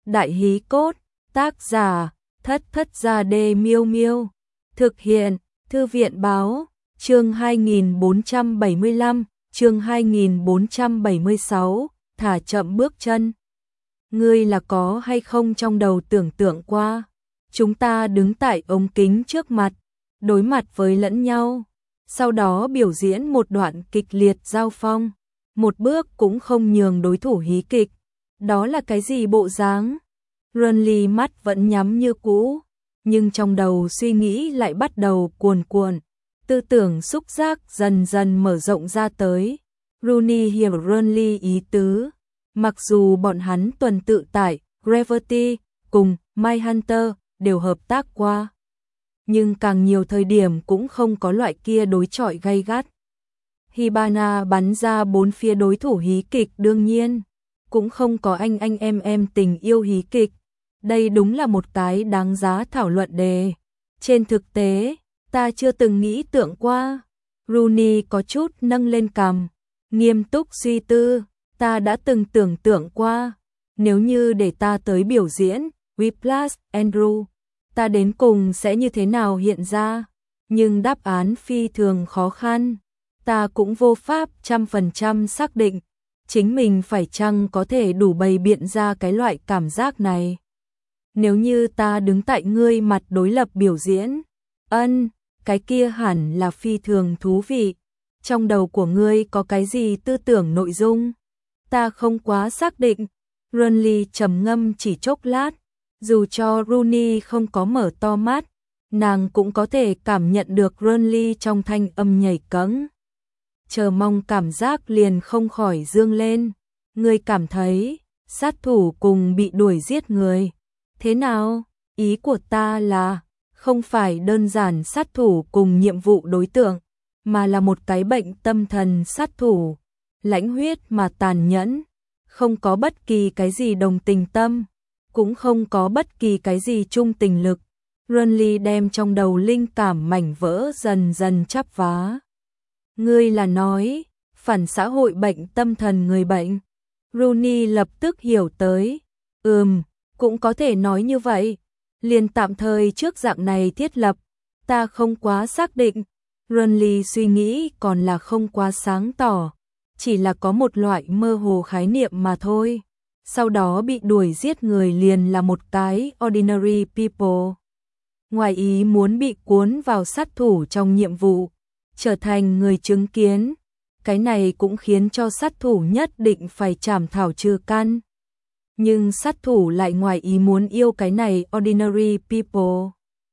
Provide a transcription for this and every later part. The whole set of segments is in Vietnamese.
Đại hí cốt, tác giả, Thất Thất Gia Đê Miêu Miêu. Thực hiện, Thư viện báo, chương 2475, chương 2476, thả chậm bước chân. Ngươi là có hay không trong đầu tưởng tượng qua? Chúng ta đứng tại ống kính trước mặt, đối mặt với lẫn nhau, sau đó biểu diễn một đoạn kịch liệt giao phong, một bước cũng không nhường đối thủ hí kịch. Đó là cái gì bộ dáng? Runly mắt vẫn nhắm như cũ, nhưng trong đầu suy nghĩ lại bắt đầu cuồn cuộn, tư tưởng xúc giác dần dần mở rộng ra tới. Rooney hiểu Runly ý tứ, mặc dù bọn hắn tuần tự tại Gravity cùng Mindhunter đều hợp tác qua, nhưng càng nhiều thời điểm cũng không có loại kia đối chọi gay gắt. Hibana bắn ra bốn phía đối thủ hí kịch, đương nhiên cũng không có anh em tình yêu hí kịch. Đây đúng là một cái đáng giá thảo luận đề. Trên thực tế, ta chưa từng nghĩ tưởng qua. Rooney có chút nâng lên cằm, nghiêm túc suy tư. Ta đã từng tưởng tượng qua, nếu như để ta tới biểu diễn Whiplash, Andrew, ta đến cùng sẽ như thế nào hiện ra. Nhưng đáp án phi thường khó khăn. Ta cũng vô pháp 100% xác định chính mình phải chăng có thể đủ bày biện ra cái loại cảm giác này. Nếu như ta đứng tại ngươi mặt đối lập biểu diễn, cái kia hẳn là phi thường thú vị. Trong đầu của ngươi có cái gì tư tưởng nội dung? Ta không quá xác định. Runly trầm ngâm chỉ chốc lát, dù cho Rooney không có mở to mắt, nàng cũng có thể cảm nhận được Runly trong thanh âm nhảy cẫng. Chờ mong cảm giác liền không khỏi dương lên. Ngươi cảm thấy sát thủ cùng bị đuổi giết người thế nào? Ý của ta là không phải đơn giản sát thủ cùng nhiệm vụ đối tượng, mà là một cái bệnh tâm thần sát thủ, lãnh huyết mà tàn nhẫn, không có bất kỳ cái gì đồng tình tâm, cũng không có bất kỳ cái gì trung tình lực. Runly đem trong đầu linh cảm mảnh vỡ dần dần chắp vá. Ngươi là nói phản xã hội bệnh tâm thần người bệnh? Rooney lập tức hiểu tới. Cũng có thể nói như vậy. Liền tạm thời trước dạng này thiết lập, ta không quá xác định. Runly suy nghĩ còn là không quá sáng tỏ, chỉ là có một loại mơ hồ khái niệm mà thôi. Sau đó bị đuổi giết người liền là một cái ordinary people. Ngoài ý muốn bị cuốn vào sát thủ trong nhiệm vụ, trở thành người chứng kiến. Cái này cũng khiến cho sát thủ nhất định phải trảm thảo trừ căn. Nhưng sát thủ lại ngoài ý muốn yêu cái này ordinary people.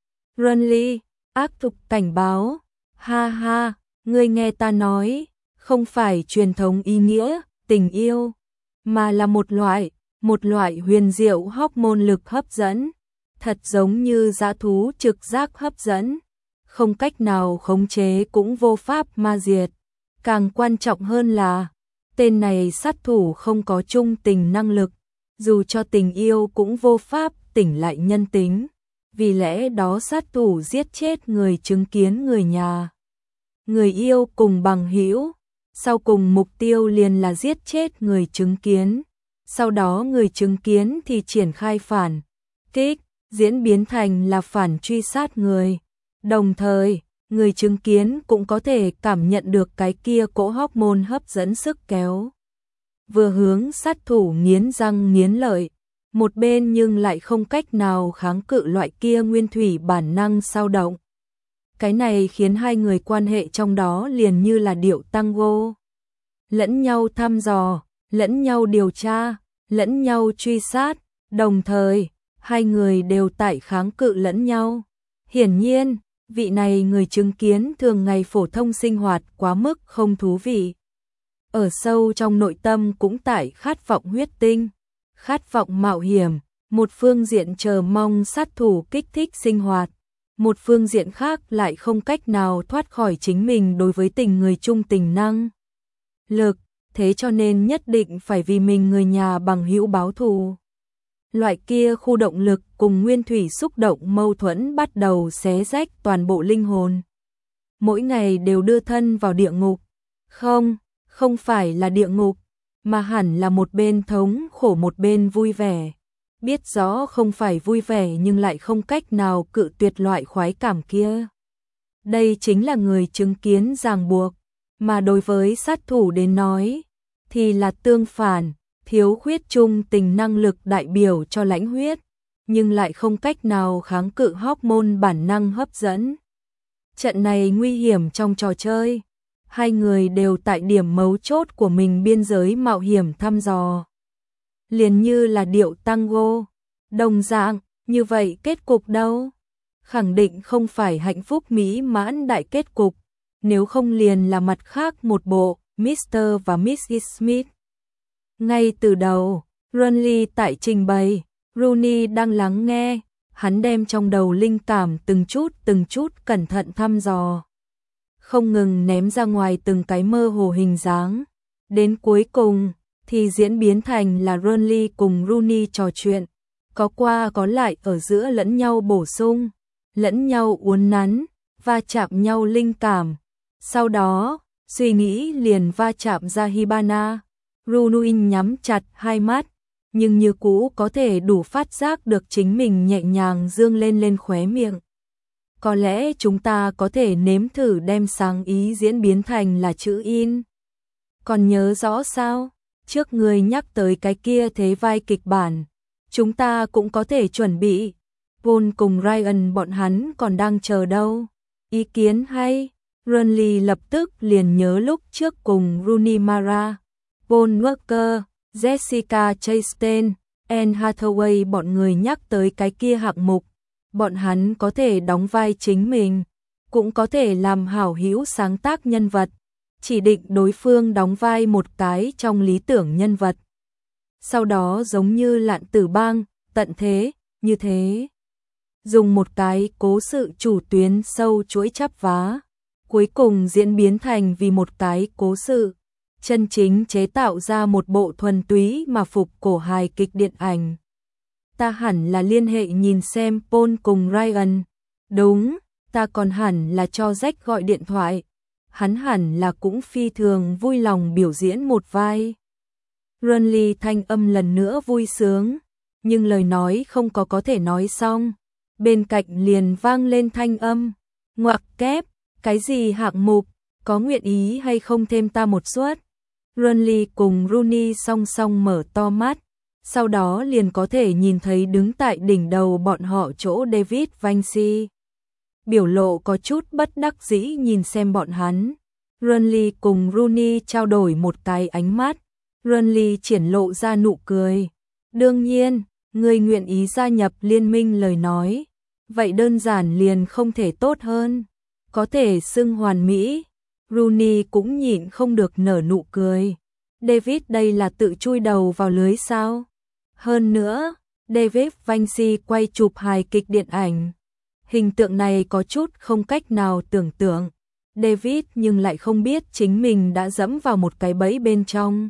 Runly, ác tục cảnh báo. Ha ha, ngươi nghe ta nói, không phải truyền thống ý nghĩa, tình yêu, mà là một loại huyền diệu hormone lực hấp dẫn. Thật giống như dã thú trực giác hấp dẫn. Không cách nào khống chế cũng vô pháp ma diệt. Càng quan trọng hơn là, tên này sát thủ không có trung tình năng lực, dù cho tình yêu cũng vô pháp tỉnh lại nhân tính. Vì lẽ đó sát thủ giết chết người chứng kiến, người nhà, người yêu cùng bằng hữu. Sau cùng mục tiêu liền là giết chết người chứng kiến. Sau đó người chứng kiến thì triển khai phản kích, diễn biến thành là phản truy sát người. Đồng thời, người chứng kiến cũng có thể cảm nhận được cái kia cỗ hormone hấp dẫn sức kéo. Vừa hướng sát thủ nghiến răng nghiến lợi, một bên nhưng lại không cách nào kháng cự loại kia nguyên thủy bản năng xao động. Cái này khiến hai người quan hệ trong đó liền như là điệu tango. Lẫn nhau thăm dò, lẫn nhau điều tra, lẫn nhau truy sát, đồng thời, hai người đều tại kháng cự lẫn nhau. Hiển nhiên, vị này người chứng kiến thường ngày phổ thông sinh hoạt quá mức không thú vị. Ở sâu trong nội tâm cũng tại khát vọng huyết tinh, khát vọng mạo hiểm. Một phương diện chờ mong sát thủ kích thích sinh hoạt, một phương diện khác lại không cách nào thoát khỏi chính mình đối với tình người chung tình năng lực, thế cho nên nhất định phải vì mình người nhà bằng hữu báo thù. Loại kia khu động lực cùng nguyên thủy xúc động mâu thuẫn bắt đầu xé rách toàn bộ linh hồn. Mỗi ngày đều đưa thân vào địa ngục. Không phải là địa ngục, mà hẳn là một bên thống khổ một bên vui vẻ. biết rõ không phải vui vẻ nhưng lại không cách nào cự tuyệt loại khoái cảm kia. Đây chính là người chứng kiến ràng buộc, mà đối với sát thủ đến nói, thì là tương phản, thiếu khuyết trung tình năng lực đại biểu cho lãnh huyết, nhưng lại không cách nào kháng cự hormone bản năng hấp dẫn. Trận này nguy hiểm trong trò chơi, hai người đều tại điểm mấu chốt của mình biên giới mạo hiểm thăm dò. Liền như là điệu tango, đồng dạng, như vậy kết cục đâu? Khẳng định không phải hạnh phúc mỹ mãn đại kết cục, nếu không liền là mặt khác một bộ, Mr. và Mrs. Smith. Ngay từ đầu, Runley tại trình bày, Rooney đang lắng nghe, hắn đem trong đầu linh cảm từng chút cẩn thận thăm dò. Không ngừng ném ra ngoài từng cái mơ hồ hình dáng. Đến cuối cùng, thì diễn biến thành là Runley cùng Rooney trò chuyện, có qua có lại ở giữa lẫn nhau bổ sung, lẫn nhau uốn nắn, va chạm nhau linh cảm. Sau đó, suy nghĩ liền va chạm ra Hibana. Rooney nhắm chặt hai mắt, nhưng như cũ có thể đủ phát giác được chính mình nhẹ nhàng dương lên khóe miệng. Có lẽ chúng ta có thể nếm thử đem sáng ý diễn biến thành là chữ in. Còn nhớ rõ sao? Trước người nhắc tới cái kia thế vai kịch bản. Chúng ta cũng có thể chuẩn bị. Paul cùng Ryan bọn hắn còn đang chờ đâu. Ý kiến hay? Runley lập tức liền nhớ lúc trước cùng Rooney Mara, Paul Walker, Jessica Chastain, Anne Hathaway bọn người nhắc tới cái kia hạng mục. Bọn hắn có thể đóng vai chính mình, cũng có thể làm hảo hữu sáng tác nhân vật, chỉ định đối phương đóng vai một cái trong lý tưởng nhân vật. Sau đó giống như Lạn Tử Bang, tận thế, như thế. Dùng một cái cố sự chủ tuyến sâu chuỗi chắp vá, cuối cùng diễn biến thành vì một cái cố sự, chân chính chế tạo ra một bộ thuần túy mà phục cổ hài kịch điện ảnh. Ta hẳn là liên hệ nhìn xem Paul cùng Ryan. Đúng, ta còn hẳn là cho Jack gọi điện thoại. Hắn hẳn là cũng phi thường vui lòng biểu diễn một vai. Runley thanh âm lần nữa vui sướng, nhưng lời nói không có thể nói xong. Bên cạnh liền vang lên thanh âm, ngoặc kép, cái gì hạng mục, có nguyện ý hay không thêm ta một suất. Runley cùng Rooney song song mở to mắt, sau đó liền có thể nhìn thấy đứng tại đỉnh đầu bọn họ chỗ David Vinci. Biểu lộ có chút bất đắc dĩ nhìn xem bọn hắn. Runley cùng Rooney trao đổi một cái ánh mắt. Runley triển lộ ra nụ cười. Đương nhiên, người nguyện ý gia nhập liên minh lời nói. Vậy đơn giản liền không thể tốt hơn. Có thể xưng hoàn mỹ. Rooney cũng nhịn không được nở nụ cười. David đây là tự chui đầu vào lưới sao? Hơn nữa, David Vinci quay chụp hài kịch điện ảnh. Hình tượng này có chút không cách nào tưởng tượng. David nhưng lại không biết chính mình đã dẫm vào một cái bẫy bên trong.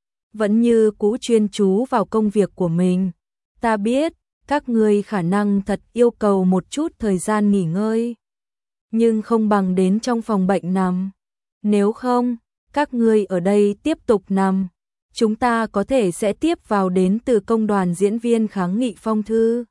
Vẫn như cũ chuyên chú vào công việc của mình. Ta biết, các ngươi khả năng thật yêu cầu một chút thời gian nghỉ ngơi. Nhưng không bằng đến trong phòng bệnh nằm. Nếu không, các ngươi ở đây tiếp tục nằm. Chúng ta có thể sẽ tiếp vào đến từ công đoàn diễn viên kháng nghị phong thư.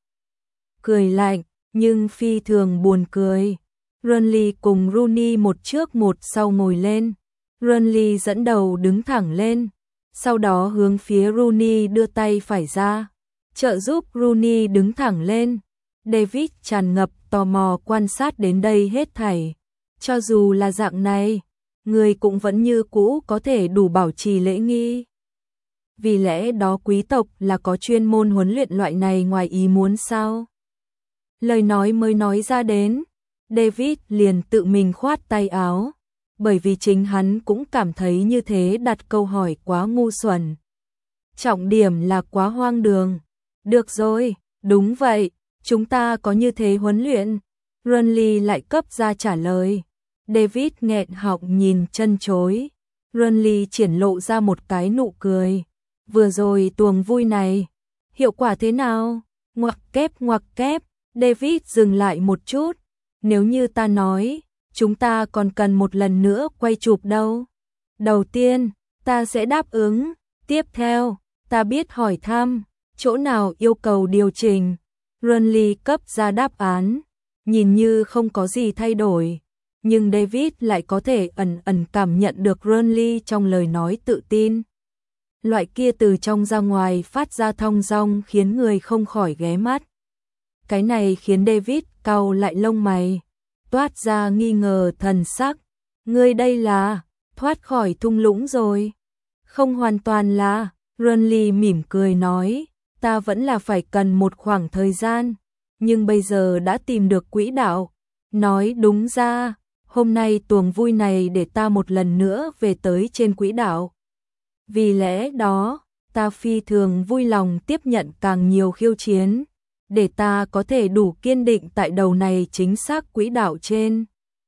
Cười lạnh, nhưng phi thường buồn cười. Runley cùng Rooney một trước một sau ngồi lên. Runley dẫn đầu đứng thẳng lên. Sau đó hướng phía Rooney đưa tay phải ra. Trợ giúp Rooney đứng thẳng lên. David tràn ngập tò mò quan sát đến đây hết thảy. Cho dù là dạng này, người cũng vẫn như cũ có thể đủ bảo trì lễ nghi. Vì lẽ đó quý tộc là có chuyên môn huấn luyện loại này ngoài ý muốn sao? Lời nói mới nói ra đến, David liền tự mình khoát tay áo, bởi vì chính hắn cũng cảm thấy như thế đặt câu hỏi quá ngu xuẩn. Trọng điểm là quá hoang đường. Được rồi, đúng vậy, chúng ta có như thế huấn luyện. Runley lại cấp ra trả lời. David nghẹn họng nhìn chân chối. Runley triển lộ ra một cái nụ cười. Vừa rồi tuồng vui này, hiệu quả thế nào? Ngoặc kép, David dừng lại một chút. Nếu như ta nói, chúng ta còn cần một lần nữa quay chụp đâu. Đầu tiên, ta sẽ đáp ứng. Tiếp theo, ta biết hỏi thăm. Chỗ nào yêu cầu điều chỉnh? Burnley cấp ra đáp án, nhìn như không có gì thay đổi, nhưng David lại có thể ẩn ẩn cảm nhận được Burnley trong lời nói tự tin. Loại kia từ trong ra ngoài phát ra thong dong khiến người không khỏi ghé mắt. Cái này khiến David cau lại lông mày, toát ra nghi ngờ thần sắc. Ngươi đây là thoát khỏi thung lũng rồi? Không hoàn toàn là, Burnley mỉm cười nói, ta vẫn là phải cần một khoảng thời gian, nhưng bây giờ đã tìm được quỹ đạo. Nói đúng ra, hôm nay tuồng vui này để ta một lần nữa về tới trên quỹ đạo. Vì lẽ đó, ta phi thường vui lòng tiếp nhận càng nhiều khiêu chiến, để ta có thể đủ kiên định tại đầu này chính xác quỹ đạo trên.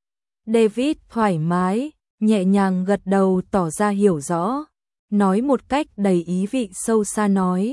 David thoải mái, nhẹ nhàng gật đầu tỏ ra hiểu rõ, nói một cách đầy ý vị sâu xa nói,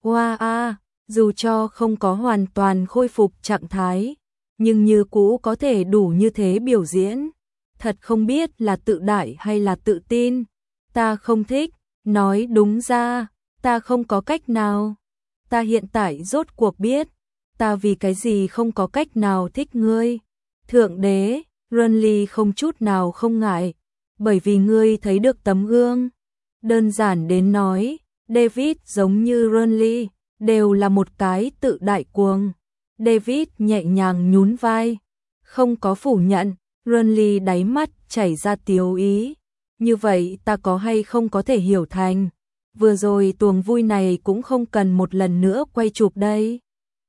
wow, dù cho không có hoàn toàn khôi phục trạng thái, nhưng như cũ có thể đủ như thế biểu diễn, thật không biết là tự đại hay là tự tin, ta không thích, nói đúng ra, ta không có cách nào, ta hiện tại rốt cuộc biết, ta vì cái gì không có cách nào thích ngươi. Thượng đế, Burnley không chút nào không ngại, bởi vì ngươi thấy được tấm gương. Đơn giản đến nói, David giống như Burnley, đều là một cái tự đại cuồng. David nhẹ nhàng nhún vai, không có phủ nhận, Burnley đáy mắt chảy ra tiếu ý. Như vậy ta có hay không có thể hiểu thành, vừa rồi tuồng vui này cũng không cần một lần nữa quay chụp đây.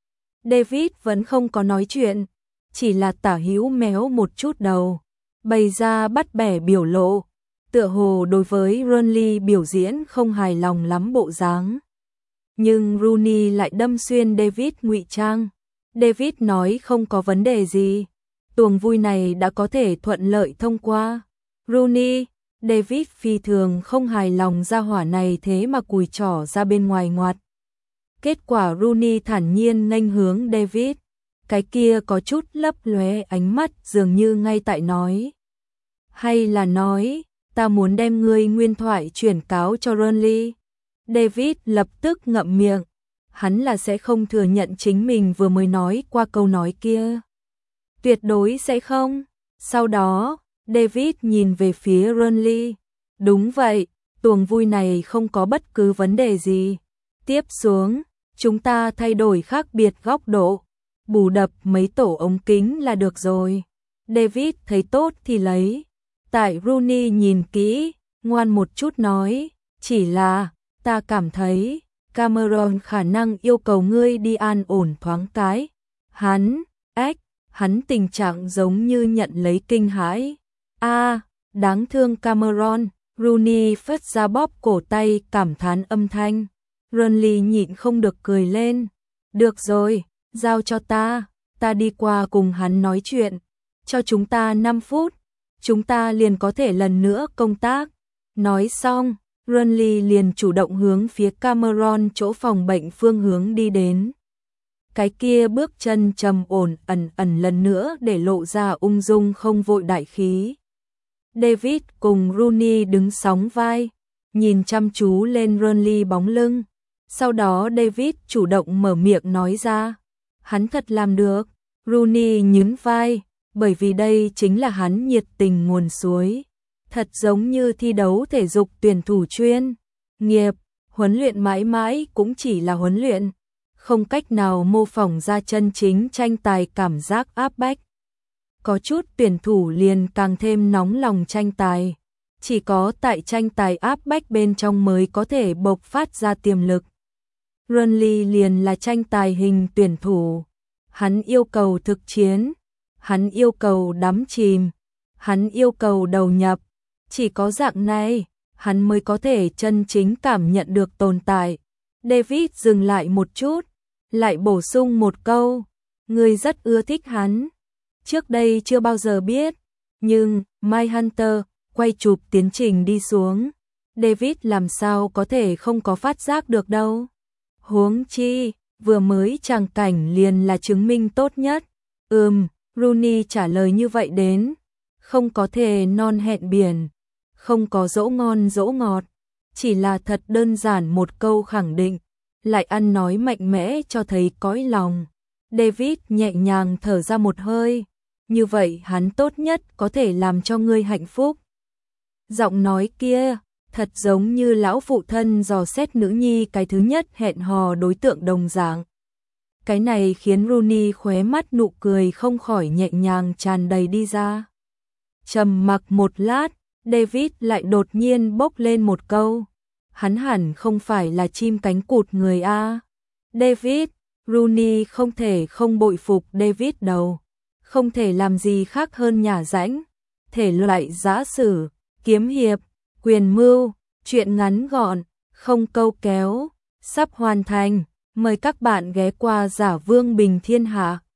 David vẫn không có nói chuyện, chỉ là tả hữu méo một chút đầu, bày ra bắt bẻ biểu lộ, tựa hồ đối với Burnley biểu diễn không hài lòng lắm bộ dáng. Nhưng Rooney lại đâm xuyên David ngụy trang. David nói không có vấn đề gì, tuồng vui này đã có thể thuận lợi thông qua. Rooney, David phi thường không hài lòng ra hỏa này thế mà cùi trỏ ra bên ngoài ngoặt. Kết quả Rooney thản nhiên nghênh hướng David, cái kia có chút lấp lóe ánh mắt dường như ngay tại nói. Hay là nói, ta muốn đem ngươi nguyên thoại chuyển cáo cho Burnley. David lập tức ngậm miệng, hắn là sẽ không thừa nhận chính mình vừa mới nói qua câu nói kia. Tuyệt đối sẽ không. Sau đó, David nhìn về phía Burnley. Đúng vậy, tuồng vui này không có bất cứ vấn đề gì. Tiếp xuống, chúng ta thay đổi khác biệt góc độ, bù đập mấy tổ ống kính là được rồi. David thấy tốt thì lấy. Tại Rooney nhìn kỹ, ngoan một chút nói, chỉ là, ta cảm thấy, Cameron khả năng yêu cầu ngươi đi an ổn thoáng cái. Hắn tình trạng giống như nhận lấy kinh hãi. Đáng thương Cameron, Rooney phất ra bóp cổ tay cảm thán âm thanh. Burnley nhịn không được cười lên. Được rồi, giao cho ta đi qua cùng hắn nói chuyện. Cho chúng ta 5 phút, chúng ta liền có thể lần nữa công tác. Nói xong, Burnley liền chủ động hướng phía Cameron chỗ phòng bệnh phương hướng đi đến. Cái kia bước chân trầm ổn ẩn lần nữa để lộ ra ung dung không vội đại khí. David cùng Rooney đứng sóng vai, nhìn chăm chú lên Burnley bóng lưng. Sau đó David chủ động mở miệng nói ra. Hắn thật làm được. Rooney nhún vai, bởi vì đây chính là hắn nhiệt tình nguồn suối. Thật giống như thi đấu thể dục tuyển thủ chuyên nghiệp, huấn luyện mãi mãi cũng chỉ là huấn luyện, không cách nào mô phỏng ra chân chính tranh tài cảm giác áp bách. Có chút tuyển thủ liền càng thêm nóng lòng tranh tài, chỉ có tại tranh tài áp bách bên trong mới có thể bộc phát ra tiềm lực. Burnley liền là tranh tài hình tuyển thủ, hắn yêu cầu thực chiến, hắn yêu cầu đắm chìm, hắn yêu cầu đầu nhập. Chỉ có dạng này, hắn mới có thể chân chính cảm nhận được tồn tại. David dừng lại một chút, lại bổ sung một câu, ngươi rất ưa thích hắn. Trước đây chưa bao giờ biết, nhưng Mindhunter quay chụp tiến trình đi xuống, David làm sao có thể không có phát giác được đâu. Huống chi, vừa mới tràng cảnh liền là chứng minh tốt nhất. Rooney trả lời như vậy đến, không có thề non hẹn biển, không có dỗ ngon dỗ ngọt, chỉ là thật đơn giản một câu khẳng định. lại ăn nói mạnh mẽ cho thấy cõi lòng. David nhẹ nhàng thở ra một hơi, như vậy hắn tốt nhất có thể làm cho ngươi hạnh phúc. Giọng nói kia, thật giống như lão phụ thân dò xét nữ nhi cái thứ nhất hẹn hò đối tượng đồng dạng. Cái này khiến Rooney khóe mắt nụ cười không khỏi nhẹ nhàng tràn đầy đi ra. Trầm mặc một lát, David lại đột nhiên bốc lên một câu. Hắn hẳn không phải là chim cánh cụt người A. David, Rooney không thể không bội phục David đâu. Không thể làm gì khác hơn nhả rãnh. Thể loại giã sử, kiếm hiệp, quyền mưu, truyện ngắn gọn, không câu kéo, sắp hoàn thành. Mời các bạn ghé qua Giả Vương Bình Thiên Hạ.